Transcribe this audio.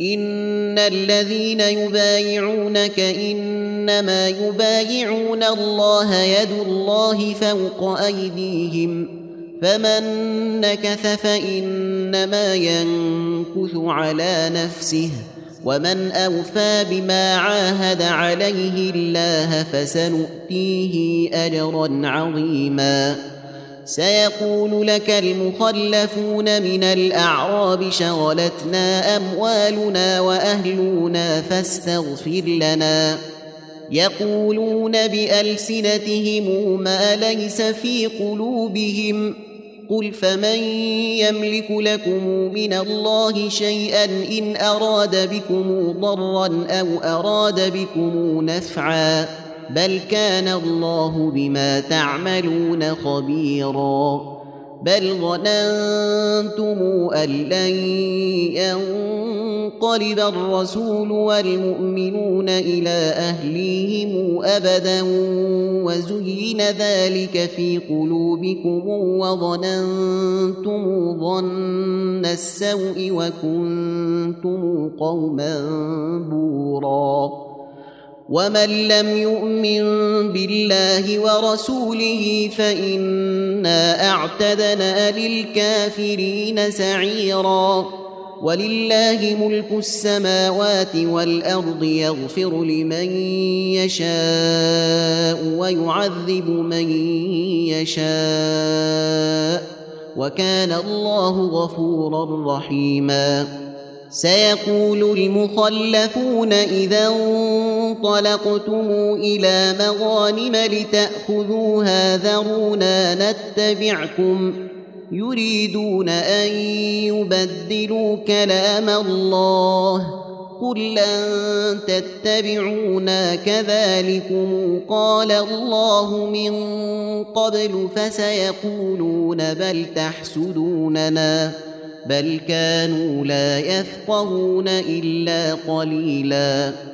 إن الذين يبايعونك إنما يبايعون الله يد الله فوق أيديهم فمن نكث فإنما ينكث على نفسه ومن أوفى بما عاهد عليه الله فسنؤتيه أجرا عظيما سيقول لك المخلفون من الأعراب شغلتنا أموالنا وأهلنا فاستغفر لنا يقولون بألسنتهم ما ليس في قلوبهم قل فمن يملك لكم من الله شيئا إن أراد بكم ضرا أو أراد بكم نفعا بل كان الله بما تعملون خبيرا بل ظننتم أن لن ينقلب الرسول والمؤمنون إلى أهليهم أبدا وزين ذلك في قلوبكم وظننتم ظن السوء وكنتم قوما بورا ومن لم يؤمن بالله ورسوله فإنا أعتدنا للكافرين سعيرا ولله ملك السماوات والأرض يغفر لمن يشاء ويعذب من يشاء وكان الله غفورا رحيما سيقول المخلفون إذا انطلقتم إلى مغانم لتأخذوها ذرونا نتبعكم يريدون أن يبدلوا كلام الله قل لن تتبعونا كذلكم قال الله من قبل فسيقولون بل تحسدوننا بل كانوا لا يفقهون إلا قليلاً